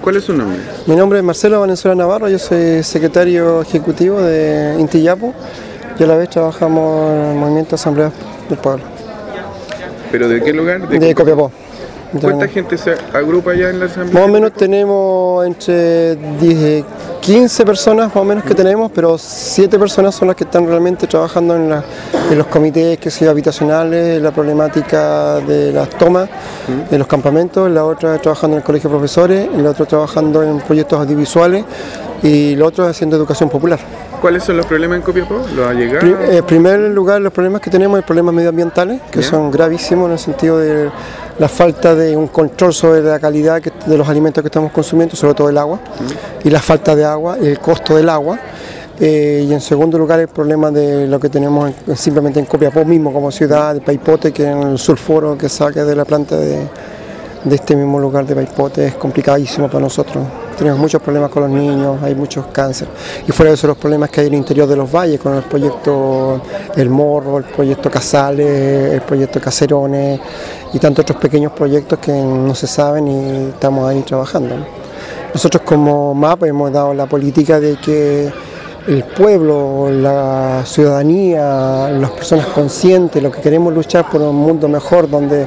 ¿Cuál es su nombre? Mi nombre es Marcelo Valenzuela Navarro, yo soy secretario ejecutivo de Inti Yapu y a la vez trabajamos en el Movimiento Asamblea del Pueblo. ¿Pero de qué lugar? De Copiapó. ¿Cuánta gente se agrupa allá en la asamblea? Más o menos tenemos entre 10, 15 personas más o menos que tenemos, pero 7 personas son las que están realmente trabajando en los comités que sea habitacionales, la problemática de las tomas, de los campamentos, la otra trabajando en el colegio de profesores, y la otra trabajando en proyectos audiovisuales y la otra haciendo educación popular. ¿Cuáles son los problemas en Copiapó? ¿Los ha llegado? En primer lugar, los problemas que tenemos son problemas medioambientales, que son gravísimos en el sentido de la falta de un control sobre la calidad de los alimentos que estamos consumiendo, sobre todo el agua, y la falta de agua, y el costo del agua. Y en segundo lugar, el problema de lo que tenemos simplemente en Copiapó mismo como ciudad, de Paipote, que en el sulfuro que saque de la planta de este mismo lugar de Paipote es complicadísimo para nosotros. Tenemos muchos problemas con los niños, hay muchos cáncer. Y fuera de eso, los problemas que hay en el interior de los valles, con el proyecto El Morro, el proyecto Casales, el proyecto Caserones y tantos otros pequeños proyectos que no se saben y estamos ahí trabajando. Nosotros como MAP hemos dado la política de que el pueblo, la ciudadanía, las personas conscientes, lo que queremos luchar por un mundo mejor donde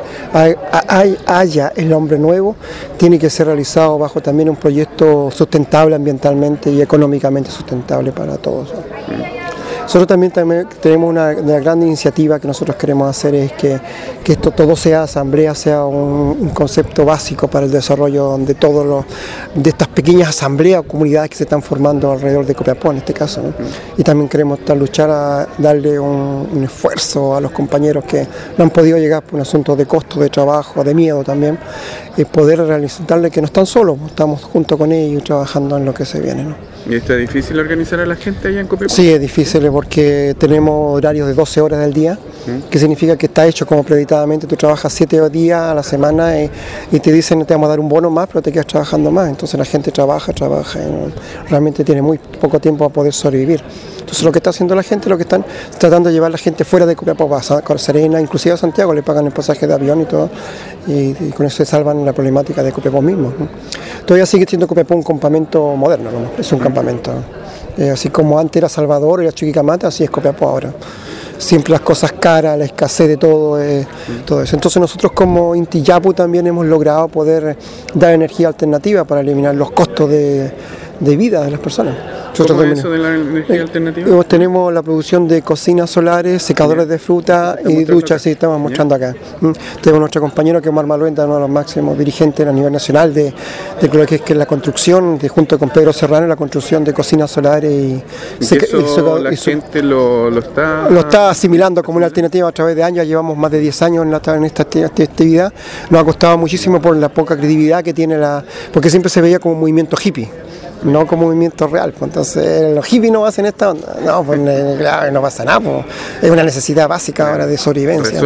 haya el hombre nuevo, tiene que ser realizado bajo también un proyecto sustentable ambientalmente y económicamente sustentable para todos. Nosotros también tenemos una gran iniciativa que nosotros queremos hacer, es que esto todo sea asamblea, sea un concepto básico para el desarrollo de estas pequeñas asambleas o comunidades que se están formando alrededor de Copiapó en este caso, ¿no? Y también queremos luchar a darle un esfuerzo a los compañeros que no han podido llegar por un asunto de costo, de trabajo, de miedo también, y poder realizarle que no están solos, estamos junto con ellos trabajando en lo que se viene, ¿no? ¿Y está difícil organizar a la gente allá en Copiapó? Sí, es difícil porque tenemos horarios de 12 horas del día, que significa que está hecho como predictadamente, tú trabajas 7 días a la semana y te dicen te vamos a dar un bono más, pero te quedas trabajando más. Entonces la gente trabaja y realmente tiene muy poco tiempo para poder sobrevivir. Entonces lo que está haciendo la gente, lo que están tratando de llevar a la gente fuera de Copiapó, a Serena, inclusive a Santiago, le pagan el pasaje de avión y todo, y con eso se salvan la problemática de Copiapó mismo, ¿no? Todavía sigue siendo Copiapó un campamento moderno, ¿no? Es un campamento. Así como antes era Salvador, era Chuquicamata, así es Copiapó ahora. Siempre las cosas caras, la escasez de todo eso. Entonces nosotros como Inti Yapu también hemos logrado poder dar energía alternativa para eliminar los costos de vida de las personas. ¿Cómo es eso de la energía alternativa? Tenemos la producción de cocinas solares, secadores de fruta y duchas, sí, estamos mostrando acá. Tenemos nuestro compañero que es Omar Maluenda, uno de los máximos dirigentes a nivel nacional de lo que es la construcción, junto con Pedro Serrano, la construcción de cocinas solares y la gente lo está asimilando como una alternativa a través de años. Llevamos más de 10 años en esta actividad. Nos ha costado muchísimo por la poca credibilidad que tiene porque siempre se veía como un movimiento hippie, no como movimiento real. Entonces los hippies no hacen esta onda. No, pues claro, no pasa nada, pues. Es una necesidad básica ahora de sobrevivencia.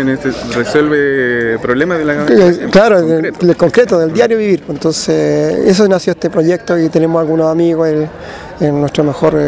Resuelve problemas de la claro, del concreto, del diario vivir. Entonces eso nació este proyecto y tenemos algunos amigos, nuestro mejor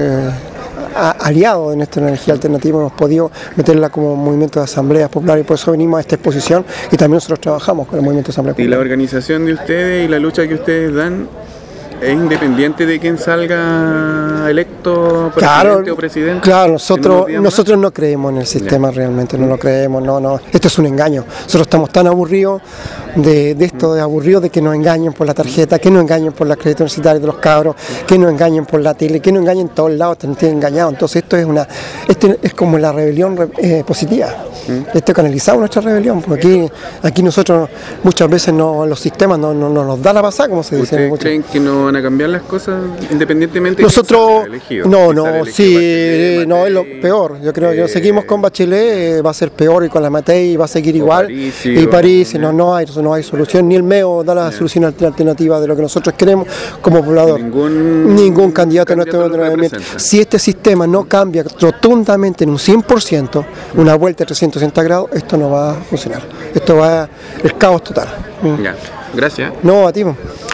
aliado en esta energía alternativa, hemos podido meterla como movimiento de asambleas populares y por eso venimos a esta exposición y también nosotros trabajamos con el movimiento de asambleas populares. ¿Y la organización de ustedes y la lucha que ustedes dan es independiente de quién salga electo presidente o presidente? Claro, nosotros no creemos en el sistema realmente, no lo creemos, no. Esto es un engaño. Nosotros estamos tan aburridos de esto, de que nos engañen por la tarjeta, que nos engañen por la crédito universitario de los cabros, que nos engañen por la tele, que nos engañen en todos lados, te tienen engañado. Entonces esto es como la rebelión positiva. Esto canalizado nuestra rebelión, porque aquí nosotros muchas veces los sistemas no nos da la pasada, como se dice. ¿Ustedes creen que no van a cambiar las cosas independientemente nosotros de elegido? Es lo peor. Yo creo que seguimos con Bachelet, va a ser peor, y con la Matei va a seguir igual. París, no hay solución, ni el MEO da la solución alternativa de lo que nosotros queremos como poblador. Ningún candidato en este movimiento. Si este sistema no cambia rotundamente en un 100%, una vuelta de 360 grados, esto no va a funcionar. Esto va el caos total. Ya. Gracias. No, a ti.